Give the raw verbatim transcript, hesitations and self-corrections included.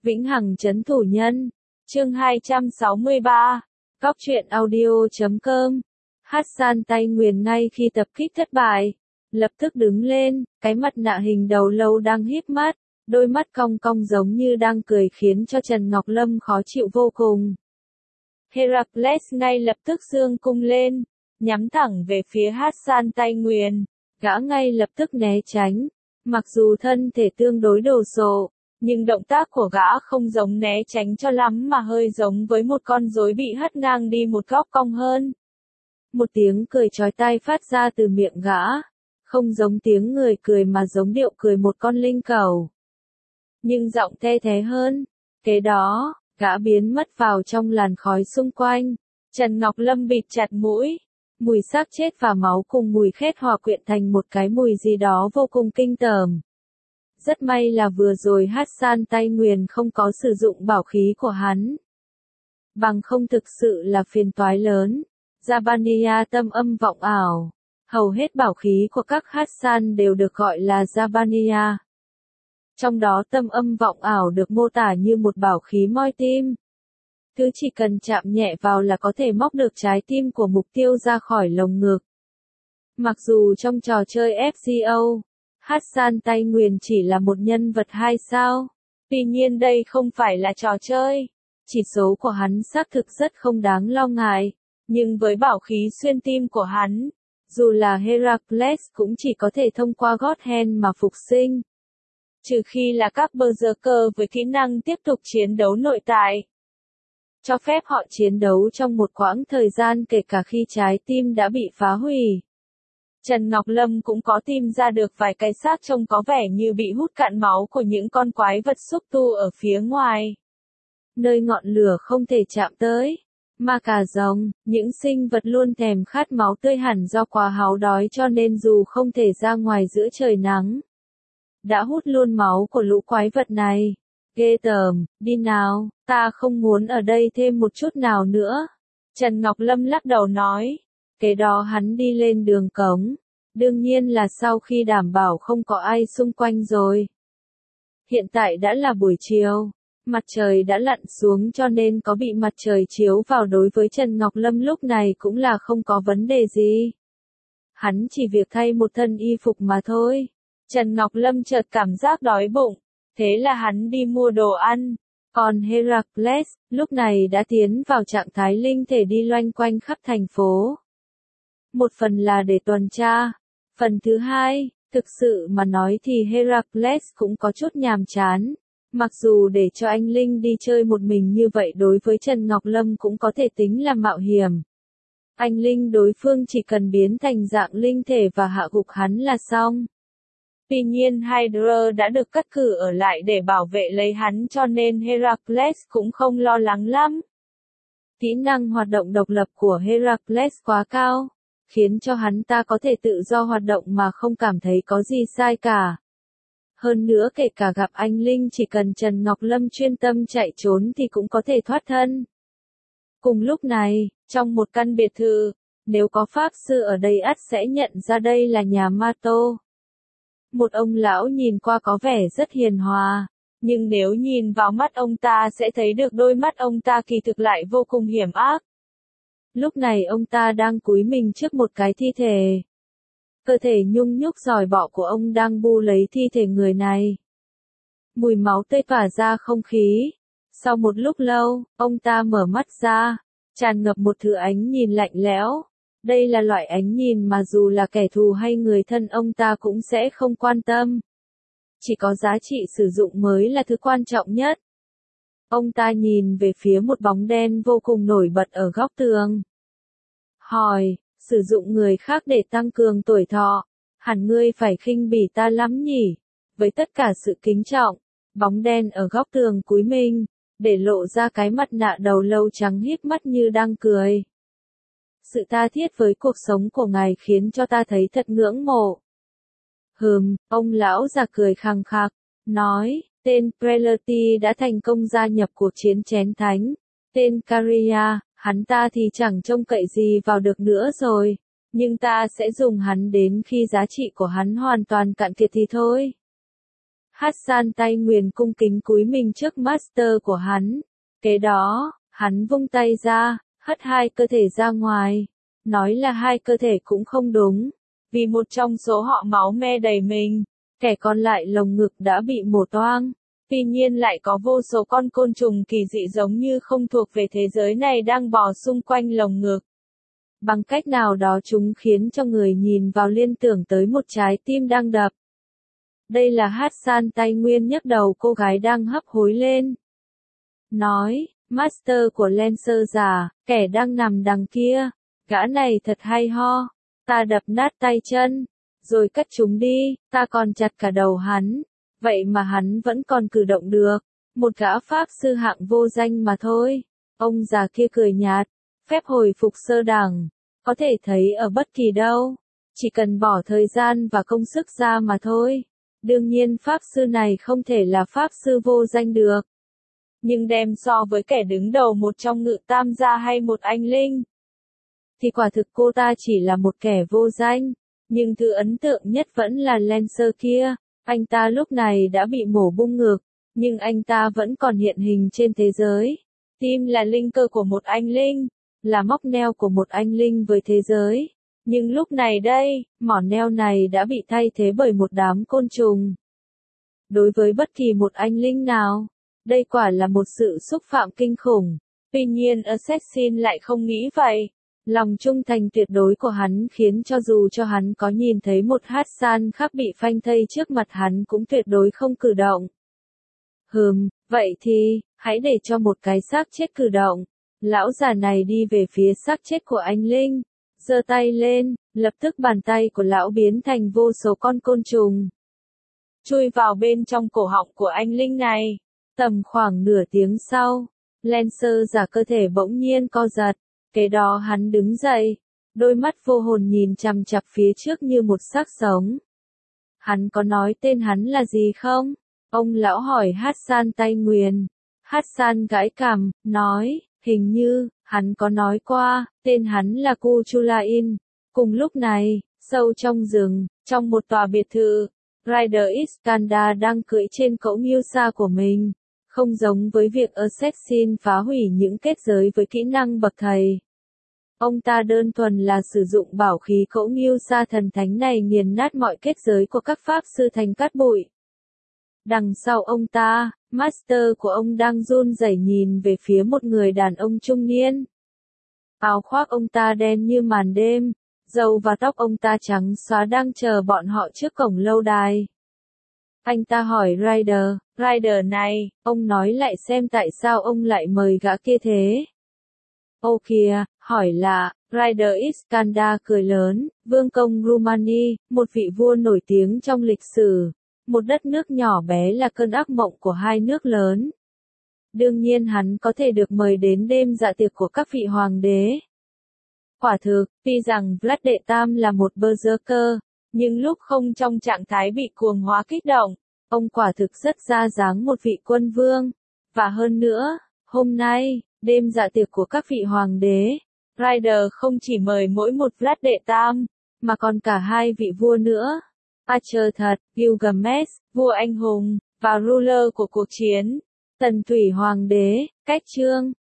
Vĩnh Hằng trấn thủ nhân. Chương hai trăm sáu mươi ba. Góc truyện audio chấm com. Hassan Tây Nguyền ngay khi tập kích thất bại, lập tức đứng lên, cái mặt nạ hình đầu lâu đang híp mắt, đôi mắt cong cong giống như đang cười khiến cho Trần Ngọc Lâm khó chịu vô cùng. Heracles ngay lập tức giương cung lên, nhắm thẳng về phía Hassan Tây Nguyền, gã ngay lập tức né tránh, mặc dù thân thể tương đối đồ sộ, nhưng động tác của gã không giống né tránh cho lắm mà hơi giống với một con rối bị hất ngang đi một góc cong hơn. Một tiếng cười chói tai phát ra từ miệng gã, không giống tiếng người cười mà giống điệu cười một con linh cẩu. Nhưng giọng the thế hơn, kế đó, gã biến mất vào trong làn khói xung quanh. Trần Ngọc Lâm bịt chặt mũi, mùi xác chết và máu cùng mùi khét hòa quyện thành một cái mùi gì đó vô cùng kinh tởm. Rất may là vừa rồi Hassan Tây Nguyền không có sử dụng bảo khí của hắn. Bằng không thực sự là phiền toái lớn. Zabaniya tâm âm vọng ảo. Hầu hết bảo khí của các Hassan đều được gọi là Zabaniya. Trong đó tâm âm vọng ảo được mô tả như một bảo khí moi tim. Thứ chỉ cần chạm nhẹ vào là có thể móc được trái tim của mục tiêu ra khỏi lồng ngực. Mặc dù trong trò chơi ép giê o, Hassan Tây Nguyền chỉ là một nhân vật hai sao, tuy nhiên đây không phải là trò chơi. Chỉ số của hắn xác thực rất không đáng lo ngại, nhưng với bảo khí xuyên tim của hắn, dù là Heracles cũng chỉ có thể thông qua gót hen mà phục sinh. Trừ khi là các berserker với kỹ năng tiếp tục chiến đấu nội tại, cho phép họ chiến đấu trong một quãng thời gian kể cả khi trái tim đã bị phá hủy. Trần Ngọc Lâm cũng có tìm ra được vài cái xác trông có vẻ như bị hút cạn máu của những con quái vật xúc tu ở phía ngoài. Nơi ngọn lửa không thể chạm tới. Ma cà rồng, những sinh vật luôn thèm khát máu tươi hẳn do quá háo đói cho nên dù không thể ra ngoài giữa trời nắng, đã hút luôn máu của lũ quái vật này. Ghê tởm, đi nào, ta không muốn ở đây thêm một chút nào nữa. Trần Ngọc Lâm lắc đầu nói. Kế đó hắn đi lên đường cống. Đương nhiên là sau khi đảm bảo không có ai xung quanh rồi. Hiện tại đã là buổi chiều. Mặt trời đã lặn xuống cho nên có bị mặt trời chiếu vào đối với Trần Ngọc Lâm lúc này cũng là không có vấn đề gì. Hắn chỉ việc thay một thân y phục mà thôi. Trần Ngọc Lâm chợt cảm giác đói bụng. Thế là hắn đi mua đồ ăn. Còn Heracles, lúc này đã tiến vào trạng thái linh thể đi loanh quanh khắp thành phố. Một phần là để tuần tra. Phần thứ hai, thực sự mà nói thì Heracles cũng có chút nhàm chán. Mặc dù để cho anh Linh đi chơi một mình như vậy đối với Trần Ngọc Lâm cũng có thể tính là mạo hiểm. Anh Linh đối phương chỉ cần biến thành dạng linh thể và hạ gục hắn là xong. Tuy nhiên Hydra đã được cắt cử ở lại để bảo vệ lấy hắn cho nên Heracles cũng không lo lắng lắm. Kỹ năng hoạt động độc lập của Heracles quá cao, khiến cho hắn ta có thể tự do hoạt động mà không cảm thấy có gì sai cả. Hơn nữa kể cả gặp anh Linh chỉ cần Trần Ngọc Lâm chuyên tâm chạy trốn thì cũng có thể thoát thân. Cùng lúc này, trong một căn biệt thự, nếu có pháp sư ở đây ắt sẽ nhận ra đây là nhà Mato. Một ông lão nhìn qua có vẻ rất hiền hòa, nhưng nếu nhìn vào mắt ông ta sẽ thấy được đôi mắt ông ta kỳ thực lại vô cùng hiểm ác. Lúc này ông ta đang cúi mình trước một cái thi thể. Cơ thể nhung nhúc giòi bọ của ông đang bu lấy thi thể người này. Mùi máu tươi tỏa ra không khí. Sau một lúc lâu, ông ta mở mắt ra, tràn ngập một thứ ánh nhìn lạnh lẽo. Đây là loại ánh nhìn mà dù là kẻ thù hay người thân ông ta cũng sẽ không quan tâm. Chỉ có giá trị sử dụng mới là thứ quan trọng nhất. Ông ta nhìn về phía một bóng đen vô cùng nổi bật ở góc tường. Hỏi, sử dụng người khác để tăng cường tuổi thọ, hẳn ngươi phải khinh bỉ ta lắm nhỉ? Với tất cả sự kính trọng, bóng đen ở góc tường cúi mình, để lộ ra cái mặt nạ đầu lâu trắng híp mắt như đang cười. Sự tha thiết với cuộc sống của ngài khiến cho ta thấy thật ngưỡng mộ. Hừm, ông lão già cười khằng khặc, nói, tên Prelati đã thành công gia nhập cuộc chiến chén thánh. Tên Caria, hắn ta thì chẳng trông cậy gì vào được nữa rồi, nhưng ta sẽ dùng hắn đến khi giá trị của hắn hoàn toàn cạn kiệt thì thôi. Hassan tay nguyền cung kính cúi mình trước master của hắn. Kế đó, hắn vung tay ra, hất hai cơ thể ra ngoài. Nói là hai cơ thể cũng không đúng, vì một trong số họ máu me đầy mình, kẻ còn lại lồng ngực đã bị mổ toang. Tuy nhiên lại có vô số con côn trùng kỳ dị giống như không thuộc về thế giới này đang bò xung quanh lồng ngực. Bằng cách nào đó chúng khiến cho người nhìn vào liên tưởng tới một trái tim đang đập. Đây là Hassan tay nguyên nhấc đầu cô gái đang hấp hối lên. Nói, master của Lancer già, kẻ đang nằm đằng kia, gã này thật hay ho, ta đập nát tay chân, rồi cất chúng đi, ta còn chặt cả đầu hắn, vậy mà hắn vẫn còn cử động được, một gã pháp sư hạng vô danh mà thôi. Ông già kia cười nhạt, phép hồi phục sơ đẳng, có thể thấy ở bất kỳ đâu, chỉ cần bỏ thời gian và công sức ra mà thôi. Đương nhiên pháp sư này không thể là pháp sư vô danh được. Nhưng đem so với kẻ đứng đầu một trong ngự tam gia hay một anh linh, thì quả thực cô ta chỉ là một kẻ vô danh. Nhưng thứ ấn tượng nhất vẫn là Lancer kia. Anh ta lúc này đã bị mổ bung ngực, nhưng anh ta vẫn còn hiện hình trên thế giới. Tim là linh cơ của một anh linh, là móc neo của một anh linh với thế giới. Nhưng lúc này đây, mỏ neo này đã bị thay thế bởi một đám côn trùng. Đối với bất kỳ một anh linh nào, đây quả là một sự xúc phạm kinh khủng. Tuy nhiên Assassin lại không nghĩ vậy. Lòng trung thành tuyệt đối của hắn khiến cho dù cho hắn có nhìn thấy một Hassan khác bị phanh thây trước mặt hắn cũng tuyệt đối không cử động. Hừm, vậy thì, hãy để cho một cái xác chết cử động. Lão già này đi về phía xác chết của anh linh, giơ tay lên, lập tức bàn tay của lão biến thành vô số con côn trùng, chui vào bên trong cổ họng của anh linh này. Tầm khoảng nửa tiếng sau, Lancer giả cơ thể bỗng nhiên co giật, kế đó hắn đứng dậy, đôi mắt vô hồn nhìn chằm chằm phía trước như một xác sống. Hắn có nói tên hắn là gì không? Ông lão hỏi Hassan tay nguyền. Hassan gãi cằm, nói, hình như, hắn có nói qua, tên hắn là Kuchulain. Cùng lúc này, sâu trong rừng, trong một tòa biệt thự, Ryder Iskandar đang cưỡi trên cỗ Musa của mình. Không giống với việc Assassin phá hủy những kết giới với kỹ năng bậc thầy. Ông ta đơn thuần là sử dụng bảo khí cỗ Musa thần thánh này nghiền nát mọi kết giới của các pháp sư thành cát bụi. Đằng sau ông ta, master của ông đang run rẩy nhìn về phía một người đàn ông trung niên. Áo khoác ông ta đen như màn đêm, râu và tóc ông ta trắng xóa đang chờ bọn họ trước cổng lâu đài. Anh ta hỏi Ryder, Ryder này, ông nói lại xem tại sao ông lại mời gã kia thế. Ô kìa, hỏi là, Ryder Iskandar cười lớn, vương công Rumani, một vị vua nổi tiếng trong lịch sử. Một đất nước nhỏ bé là cơn ác mộng của hai nước lớn. Đương nhiên hắn có thể được mời đến đêm dạ tiệc của các vị hoàng đế. Quả thực, tuy rằng Vlad đệ tam là một berserker, nhưng lúc không trong trạng thái bị cuồng hóa kích động, ông quả thực rất ra dáng một vị quân vương. Và hơn nữa, hôm nay, đêm dạ tiệc của các vị hoàng đế, Ryder không chỉ mời mỗi một Vlad đệ tam, mà còn cả hai vị vua nữa. Archer thật, Gilgamesh, vua anh hùng, và ruler của cuộc chiến, Tần Thủy Hoàng đế, Cách Chương.